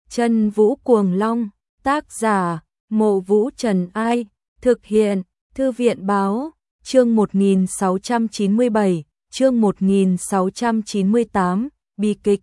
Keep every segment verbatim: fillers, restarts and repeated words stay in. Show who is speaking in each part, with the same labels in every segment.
Speaker 1: Chân Vũ Cuồng Long, tác giả, Mộ Vũ Trần Ai, thực hiện, Thư viện Báo, chương một nghìn sáu trăm chín mươi bảy, chương một nghìn sáu trăm chín mươi tám, bi kịch.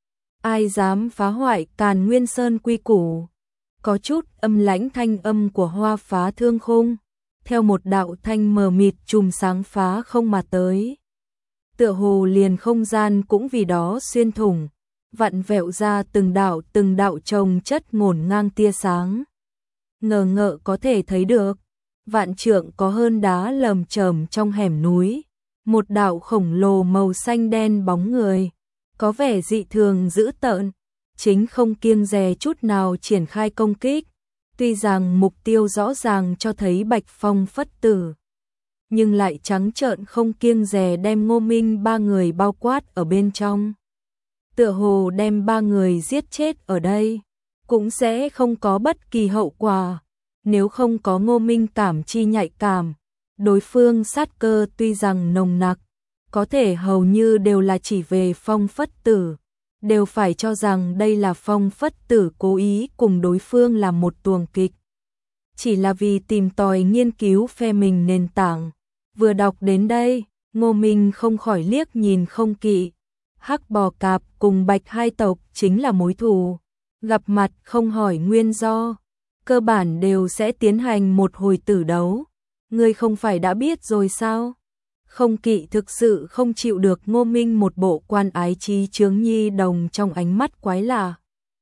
Speaker 1: Ai dám phá hoại Càn Nguyên Sơn quy củ? Có chút âm lãnh thanh âm của Hoa Phá Thương Khung, theo một đạo thanh mờ mịt chùm sáng phá không mà tới. Tựa hồ liền không gian cũng vì đó xuyên thủng, vặn vẹo ra từng đạo từng đạo chồng chất ngổn ngang tia sáng. Ngờ ngợ có thể thấy được, vạn trượng có hơn đá lởm chởm trong hẻm núi, một đạo khổng lồ màu xanh đen bóng người, có vẻ dị thường dữ tợn, chính không kiêng dè chút nào triển khai công kích. Tuy rằng mục tiêu rõ ràng cho thấy Bạch Phong Phất Tử, nhưng lại trắng trợn không kiêng dè đem Ngô Minh ba người bao quát ở bên trong. Tựa hồ đem ba người giết chết ở đây, cũng sẽ không có bất kỳ hậu quả. Nếu không có Ngô Minh cảm chi nhạy cảm, đối phương sát cơ tuy rằng nồng nặc, có thể hầu như đều là chỉ về Phong Phất Tử, đều phải cho rằng đây là Phong Phất Tử cố ý cùng đối phương làm một tuồng kịch. Chỉ là vì tìm tòi nghiên cứu phe mình nền tảng. Vừa đọc đến đây, Ngô Minh không khỏi liếc nhìn không kỵ. Hắc Bò Cạp cùng Bạch hai tộc chính là mối thù, gặp mặt không hỏi nguyên do, cơ bản đều sẽ tiến hành một hồi tử đấu. Ngươi không phải đã biết rồi sao? Không kỵ thực sự không chịu được Ngô Minh một bộ quan ái trí chướng nhi đồng trong ánh mắt quái lạ.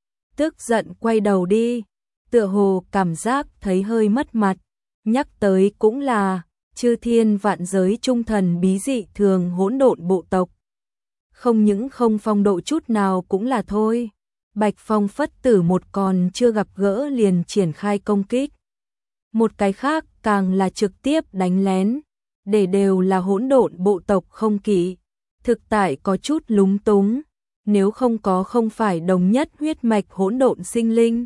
Speaker 1: Tức giận quay đầu đi, tựa hồ cảm giác thấy hơi mất mặt, nhắc tới cũng là chư thiên vạn giới trung thần bí dị thường hỗn độn bộ tộc. Không những không phong độ chút nào cũng là thôi. Bạch Phong Phất Tử một còn chưa gặp gỡ liền triển khai công kích. Một cái khác càng là trực tiếp đánh lén, để đều là hỗn độn bộ tộc không kỵ. Thực tại có chút lúng túng, nếu không có không phải đồng nhất huyết mạch hỗn độn sinh linh,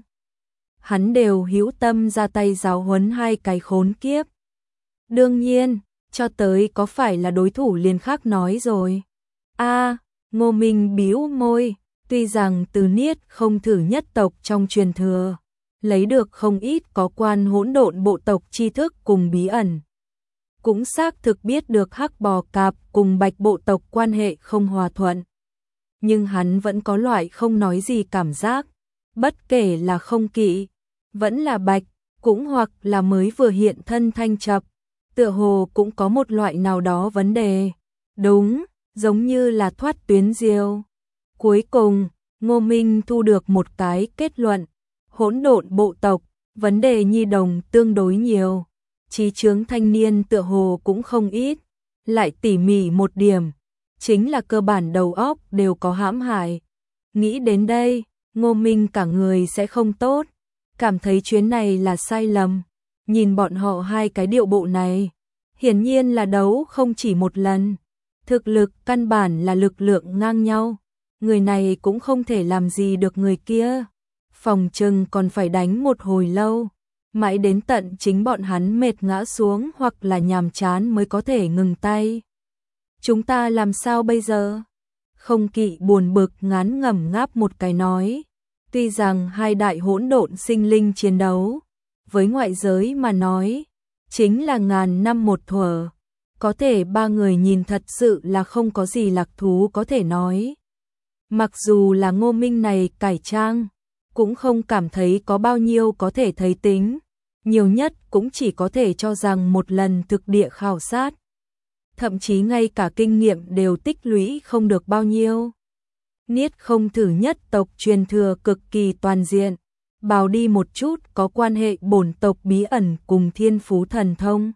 Speaker 1: hắn đều hữu tâm ra tay giáo huấn hai cái khốn kiếp. Đương nhiên, cho tới có phải là đối thủ liền khác nói rồi. A, à, Ngô Minh bĩu môi, tuy rằng Từ Niết không thử nhất tộc trong truyền thừa, lấy được không ít có quan hỗn độn bộ tộc tri thức cùng bí ẩn, cũng xác thực biết được Hắc Bò Cạp cùng Bạch bộ tộc quan hệ không hòa thuận. Nhưng hắn vẫn có loại không nói gì cảm giác, bất kể là không kỵ, vẫn là Bạch, cũng hoặc là mới vừa hiện thân Thanh Chập, tựa hồ cũng có một loại nào đó vấn đề. Đúng, giống như là thoát tuyến diêu. Cuối cùng, Ngô Minh thu được một cái kết luận, hỗn độn bộ tộc, vấn đề nhi đồng tương đối nhiều. Trí chướng thanh niên tựa hồ cũng không ít, lại tỉ mỉ một điểm, chính là cơ bản đầu óc đều có hãm hại. Nghĩ đến đây, Ngô Minh cả người sẽ không tốt, cảm thấy chuyến này là sai lầm. Nhìn bọn họ hai cái điệu bộ này, hiển nhiên là đấu không chỉ một lần. Thực lực căn bản là lực lượng ngang nhau, người này cũng không thể làm gì được người kia. Phòng trừng còn phải đánh một hồi lâu, mãi đến tận chính bọn hắn mệt ngã xuống hoặc là nhàm chán mới có thể ngừng tay. Chúng ta làm sao bây giờ? Không kỵ buồn bực ngán ngẩm ngáp một cái nói. Tuy rằng hai đại hỗn độn sinh linh chiến đấu, với ngoại giới mà nói, chính là ngàn năm một thuở. Có thể ba người nhìn thật sự là không có gì lạc thú có thể nói. Mặc dù là Ngô Minh này cải trang, cũng không cảm thấy có bao nhiêu có thể thấy tính. Nhiều nhất cũng chỉ có thể cho rằng một lần thực địa khảo sát. Thậm chí ngay cả kinh nghiệm đều tích lũy không được bao nhiêu. Niết không thử nhất tộc truyền thừa cực kỳ toàn diện, bào đi một chút có quan hệ bổn tộc bí ẩn cùng thiên phú thần thông.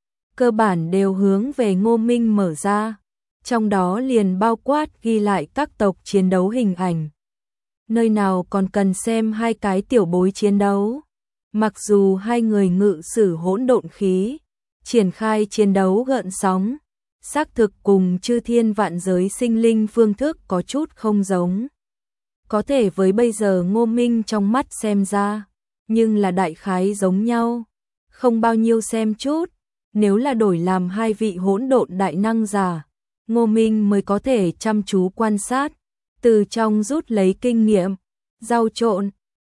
Speaker 1: Cơ bản đều hướng về Ngô Minh mở ra, trong đó liền bao quát ghi lại các tộc chiến đấu hình ảnh. Nơi nào còn cần xem hai cái tiểu bối chiến đấu. Mặc dù hai người ngự sử hỗn độn khí, triển khai chiến đấu gợn sóng, xác thực cùng chư thiên vạn giới sinh linh phương thức có chút không giống. Có thể với bây giờ Ngô Minh trong mắt xem ra, nhưng là đại khái giống nhau, không bao nhiêu xem chút. Nếu là đổi làm hai vị hỗn độn đại năng giả, Ngô Minh mới có thể chăm chú quan sát, từ trong rút lấy kinh nghiệm, giao trộn,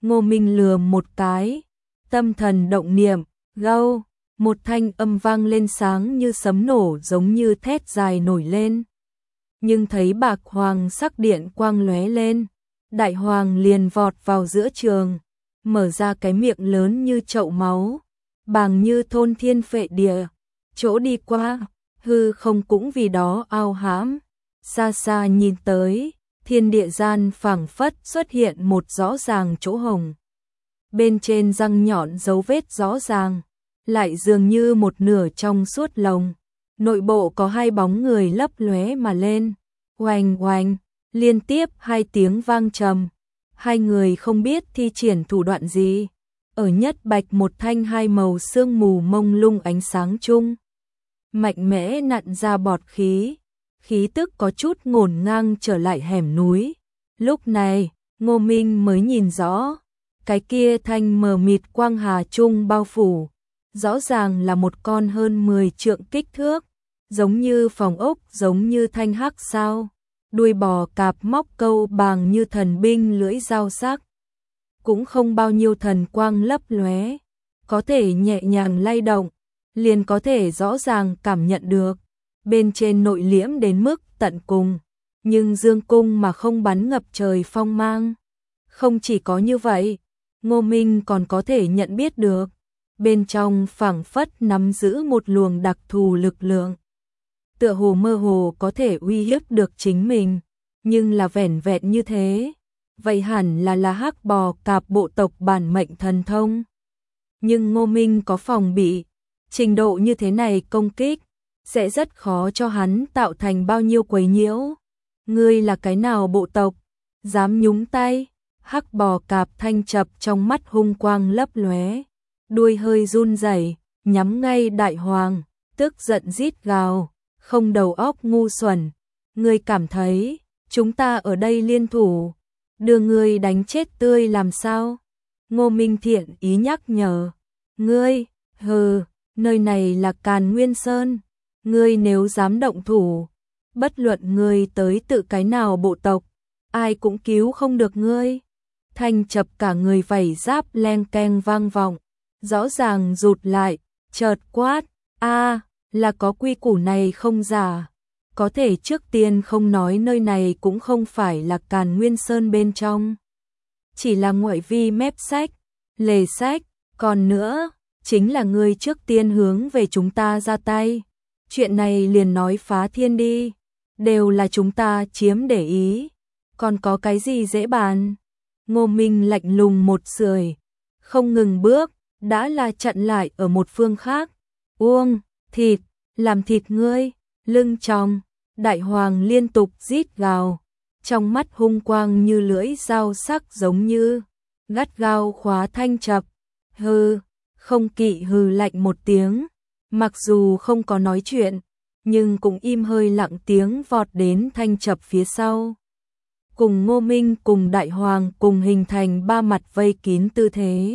Speaker 1: Ngô Minh lừa một cái, tâm thần động niệm, gâu, một thanh âm vang lên sáng như sấm nổ giống như thét dài nổi lên. Nhưng thấy bạc hoàng sắc điện quang lóe lên, đại hoàng liền vọt vào giữa trường, mở ra cái miệng lớn như chậu máu, bàng như thôn thiên phệ địa, chỗ đi qua, hư không cũng vì đó ao hãm. Xa xa nhìn tới, thiên địa gian phảng phất xuất hiện một rõ ràng chỗ hồng. Bên trên răng nhọn dấu vết rõ ràng, lại dường như một nửa trong suốt lồng. Nội bộ có hai bóng người lấp lóe mà lên, oanh oanh, liên tiếp hai tiếng vang trầm. Hai người không biết thi triển thủ đoạn gì, ở nhất bạch một thanh hai màu sương mù mông lung ánh sáng chung. Mạnh mẽ nặn ra bọt khí, khí tức có chút ngổn ngang trở lại hẻm núi. Lúc này, Ngô Minh mới nhìn rõ, cái kia thanh mờ mịt quang hà chung bao phủ, rõ ràng là một con hơn mười trượng kích thước, giống như phòng ốc, giống như thanh hắc sao, đuôi bò cạp móc câu bàng như thần binh lưỡi dao sắc. Cũng không bao nhiêu thần quang lấp lóe, có thể nhẹ nhàng lay động, liền có thể rõ ràng cảm nhận được, bên trên nội liễm đến mức tận cùng, nhưng dương cung mà không bắn ngập trời phong mang. Không chỉ có như vậy, Ngô Minh còn có thể nhận biết được, bên trong phảng phất nắm giữ một luồng đặc thù lực lượng. Tựa hồ mơ hồ có thể uy hiếp được chính mình, nhưng là vẻn vẹn như thế, vậy hẳn là là hắc bò cạp bộ tộc bản mệnh thần thông. Nhưng Ngô Minh có phòng bị, trình độ như thế này công kích, sẽ rất khó cho hắn tạo thành bao nhiêu quấy nhiễu. Ngươi là cái nào bộ tộc, dám nhúng tay? Hắc bò cạp thanh chập trong mắt hung quang lấp lóe, đuôi hơi run rẩy, nhắm ngay đại hoàng, tức giận rít gào, không đầu óc ngu xuẩn. Ngươi cảm thấy, chúng ta ở đây liên thủ, đưa ngươi đánh chết tươi làm sao? Ngô Minh thiện ý nhắc nhở, ngươi, hừ, nơi này là Càn Nguyên Sơn, ngươi nếu dám động thủ, bất luận ngươi tới tự cái nào bộ tộc, ai cũng cứu không được ngươi. Thanh chập cả người vảy giáp len keng vang vọng, rõ ràng rụt lại, chợt quát, a, là có quy củ này không giả. Có thể trước tiên không nói nơi này cũng không phải là Càn Nguyên Sơn bên trong, chỉ là ngoại vi mép sách, lề sách, còn nữa, chính là ngươi trước tiên hướng về chúng ta ra tay. Chuyện này liền nói phá thiên đi, đều là chúng ta chiếm để ý, còn có cái gì dễ bàn. Ngô Minh lạnh lùng một sưởi, không ngừng bước, đã là chặn lại ở một phương khác. Uông, thịt, làm thịt ngươi, lưng trong, đại hoàng liên tục rít gào, trong mắt hung quang như lưỡi dao sắc giống như, gắt gao khóa thanh chập. Hừ, không kỵ hừ lạnh một tiếng, mặc dù không có nói chuyện, nhưng cũng im hơi lặng tiếng vọt đến thanh chập phía sau. Cùng Ngô Minh cùng đại hoàng cùng hình thành ba mặt vây kín tư thế.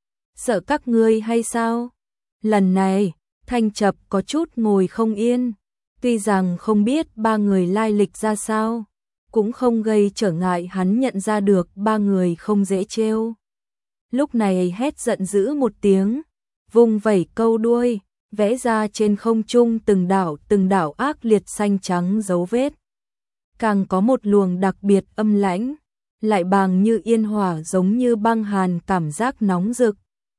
Speaker 1: Sợ các ngươi hay sao? Lần này, thanh chập có chút ngồi không yên, tuy rằng không biết ba người lai lịch ra sao, cũng không gây trở ngại hắn nhận ra được ba người không dễ trêu. Lúc này hét giận dữ một tiếng, vung vẩy câu đuôi, vẽ ra trên không trung từng đảo từng đảo ác liệt xanh trắng dấu vết. Càng có một luồng đặc biệt âm lãnh, lại bàng như yên hỏa giống như băng hàn cảm giác nóng rực.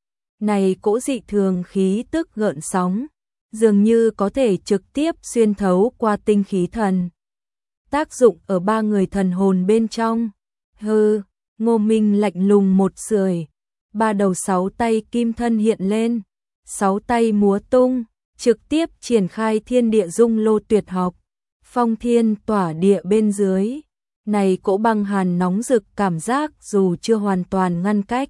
Speaker 1: Này cỗ dị thường khí tức gợn sóng, dường như có thể trực tiếp xuyên thấu qua tinh khí thần. Tác dụng ở ba người thần hồn bên trong. Hừ, Ngô Minh lạnh lùng một sưởi, ba đầu sáu tay kim thân hiện lên, sáu tay múa tung, trực tiếp triển khai thiên địa dung lô tuyệt học. Phong thiên tỏa địa bên dưới, này cỗ băng hàn nóng rực cảm giác dù chưa hoàn toàn ngăn cách,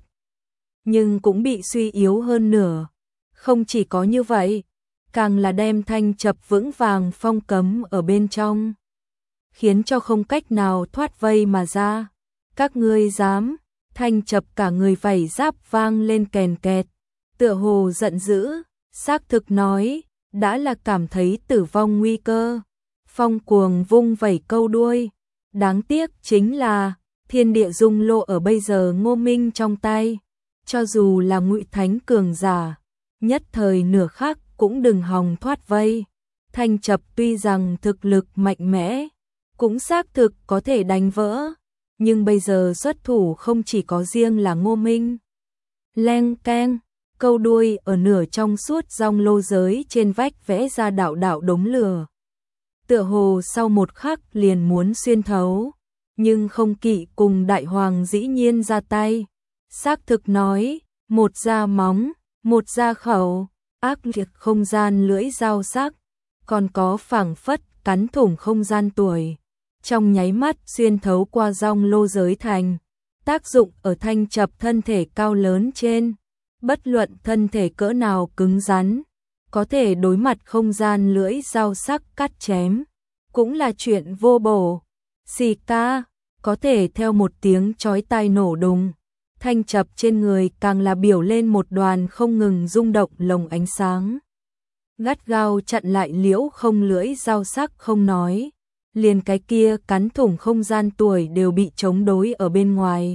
Speaker 1: nhưng cũng bị suy yếu hơn nửa. Không chỉ có như vậy, càng là đem thanh chập vững vàng phong cấm ở bên trong, khiến cho không cách nào thoát vây mà ra. Các ngươi dám? Thanh chập cả người vảy giáp vang lên kèn kẹt, tựa hồ giận dữ, xác thực nói, đã là cảm thấy tử vong nguy cơ. Phong cuồng vung vẩy câu đuôi, đáng tiếc chính là Thiên địa dung lô ở bây giờ Ngô Minh trong tay, cho dù là Ngụy Thánh cường giả, nhất thời nửa khắc cũng đừng hòng thoát vây. Thanh Chập tuy rằng thực lực mạnh mẽ, cũng xác thực có thể đánh vỡ, nhưng bây giờ xuất thủ không chỉ có riêng là Ngô Minh. Leng keng, câu đuôi ở nửa trong suốt rong lô giới trên vách vẽ ra đạo đạo đống lửa. Tựa hồ sau một khắc liền muốn xuyên thấu, nhưng không kỵ cùng đại hoàng dĩ nhiên ra tay. Xác thực nói, một da móng, một da khẩu, ác liệt không gian lưỡi dao sắc, còn có phảng phất cắn thủng không gian tuổi. Trong nháy mắt xuyên thấu qua rong lô giới thành, tác dụng ở Thanh Chập thân thể cao lớn trên, bất luận thân thể cỡ nào cứng rắn, có thể đối mặt không gian lưỡi dao sắc cắt chém, cũng là chuyện vô bổ. Xì ca, có thể theo một tiếng chói tai nổ đùng, Thanh Chập trên người càng là biểu lên một đoàn không ngừng rung động lồng ánh sáng. Gắt gao chặn lại liễu không lưỡi dao sắc không nói, liền cái kia cắn thủng không gian tuổi đều bị chống đối ở bên ngoài.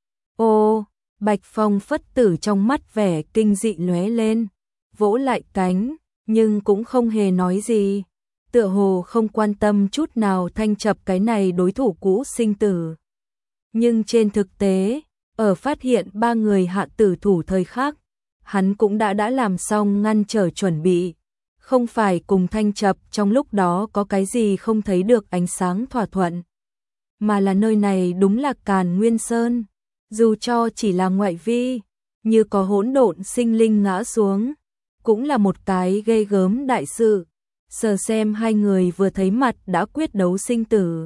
Speaker 1: Ô, Bạch Phong Phất Tử trong mắt vẻ kinh dị lóe lên, vỗ lại cánh, nhưng cũng không hề nói gì, tựa hồ không quan tâm chút nào Thanh Chập cái này đối thủ cũ sinh tử. Nhưng trên thực tế, ở phát hiện ba người hạ tử thủ thời khắc, hắn cũng đã đã làm xong ngăn trở chuẩn bị, không phải cùng Thanh Chập trong lúc đó có cái gì không thấy được ánh sáng thỏa thuận, mà là nơi này đúng là Càn Nguyên Sơn, dù cho chỉ là ngoại vi, như có hỗn độn sinh linh ngã xuống, cũng là một cái ghê gớm đại sự. Sờ xem hai người vừa thấy mặt đã quyết đấu sinh tử,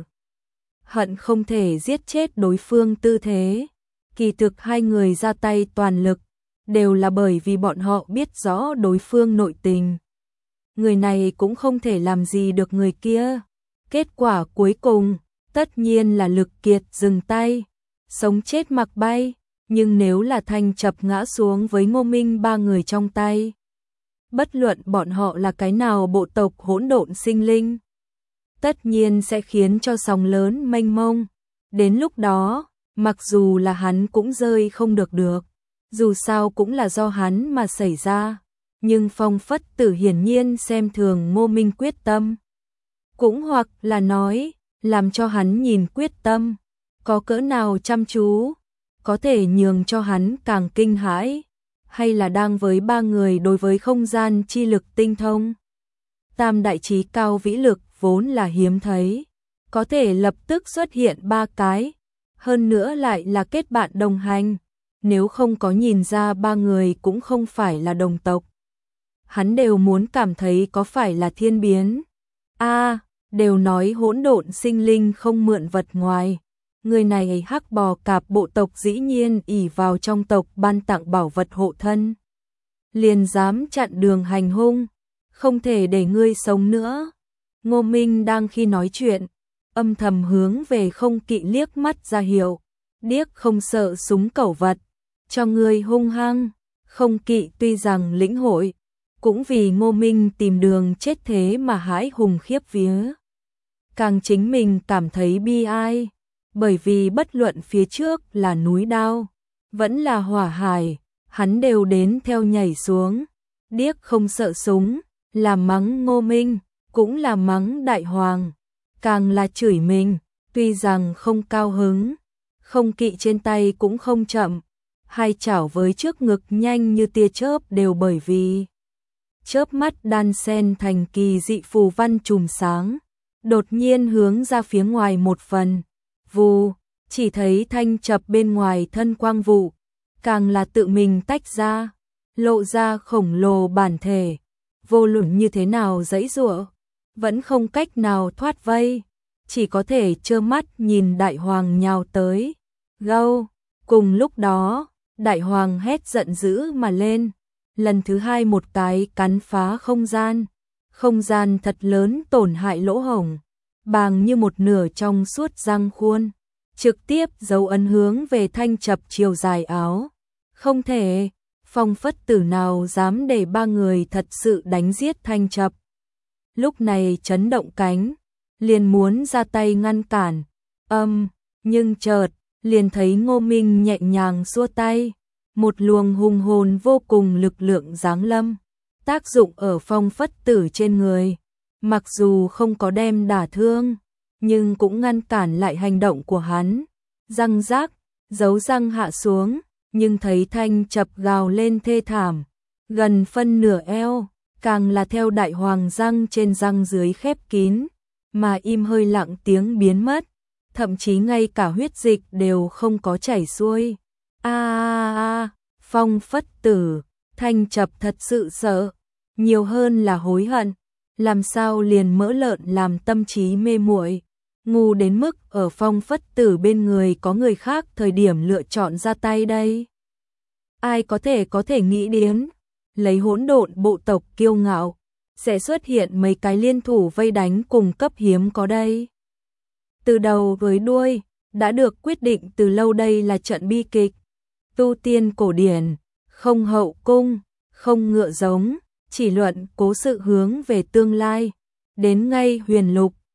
Speaker 1: hận không thể giết chết đối phương tư thế. Kỳ thực hai người ra tay toàn lực, đều là bởi vì bọn họ biết rõ đối phương nội tình. Người này cũng không thể làm gì được người kia. Kết quả cuối cùng, tất nhiên là lực kiệt dừng tay, sống chết mặc bay. Nhưng nếu là Thanh Chập ngã xuống với Ngô Minh ba người trong tay, bất luận bọn họ là cái nào bộ tộc hỗn độn sinh linh, tất nhiên sẽ khiến cho sóng lớn mênh mông. Đến lúc đó, mặc dù là hắn cũng rơi không được được, dù sao cũng là do hắn mà xảy ra. Nhưng Phong Phất Tử hiển nhiên xem thường Ngô Minh quyết tâm, cũng hoặc là nói, làm cho hắn nhìn quyết tâm có cỡ nào chăm chú, có thể nhường cho hắn càng kinh hãi, hay là đang với ba người đối với không gian chi lực tinh thông. Tam đại trí cao vĩ lực vốn là hiếm thấy, có thể lập tức xuất hiện ba cái, hơn nữa lại là kết bạn đồng hành, nếu không có nhìn ra ba người cũng không phải là đồng tộc. Hắn đều muốn cảm thấy có phải là thiên biến. A, à, đều nói hỗn độn sinh linh không mượn vật ngoài. Người này hắc bò cạp bộ tộc dĩ nhiên ỷ vào trong tộc ban tặng bảo vật hộ thân, liền dám chặn đường hành hung, không thể để ngươi sống nữa. Ngô Minh đang khi nói chuyện, âm thầm hướng về Không Kỵ liếc mắt ra hiệu, điếc không sợ súng cẩu vật, cho ngươi hung hăng. Không Kỵ tuy rằng lĩnh hội, cũng vì Ngô Minh tìm đường chết thế mà hãi hùng khiếp vía. Càng chính mình cảm thấy bi ai, bởi vì bất luận phía trước là núi đao, vẫn là hỏa hải, hắn đều đến theo nhảy xuống. Điếc không sợ súng, là mắng Ngô Minh, cũng là mắng Đại Hoàng, càng là chửi mình, tuy rằng không cao hứng. Không Kỵ trên tay cũng không chậm, hai chảo với trước ngực nhanh như tia chớp đều bởi vì chớp mắt đan sen thành kỳ dị phù văn chùm sáng, đột nhiên hướng ra phía ngoài một phần. Vù, chỉ thấy Thanh Chập bên ngoài thân quang vụ, càng là tự mình tách ra, lộ ra khổng lồ bản thể, vô luận như thế nào giãy giụa, vẫn không cách nào thoát vây, chỉ có thể trơ mắt nhìn Đại Hoàng nhào tới. Gâu, cùng lúc đó, Đại Hoàng hét giận dữ mà lên, lần thứ hai một cái cắn phá không gian, không gian thật lớn tổn hại lỗ hổng, bàng như một nửa trong suốt răng khuôn, trực tiếp dấu ấn hướng về Thanh Chập chiều dài áo. Không thể, Phong Phất Tử nào dám để ba người thật sự đánh giết Thanh Chập. Lúc này chấn động cánh, liền muốn ra tay ngăn cản, âm, nhưng chợt, liền thấy Ngô Minh nhẹ nhàng xua tay, một luồng hùng hồn vô cùng lực lượng giáng lâm, tác dụng ở Phong Phất Tử trên người, mặc dù không có đem đả thương, nhưng cũng ngăn cản lại hành động của hắn. Răng rác, dấu răng hạ xuống, nhưng thấy Thanh Chập gào lên thê thảm, gần phân nửa eo, càng là theo đại hoàng răng trên răng dưới khép kín, mà im hơi lặng tiếng biến mất, thậm chí ngay cả huyết dịch đều không có chảy xuôi. A a a, Phong Phất Tử, Thanh Chập thật sự sợ, nhiều hơn là hối hận, làm sao liền mỡ lợn làm tâm trí mê muội, ngu đến mức ở Phong Phất Tử bên người có người khác thời điểm lựa chọn ra tay đây. Ai có thể có thể nghĩ đến, lấy hỗn độn bộ tộc kiêu ngạo, sẽ xuất hiện mấy cái liên thủ vây đánh cùng cấp hiếm có đây. Từ đầu với đuôi, đã được quyết định từ lâu đây là trận bi kịch. Tu tiên cổ điển, không hậu cung, không ngựa giống, chỉ luận cố sự hướng về tương lai. Đến ngay huyền lục,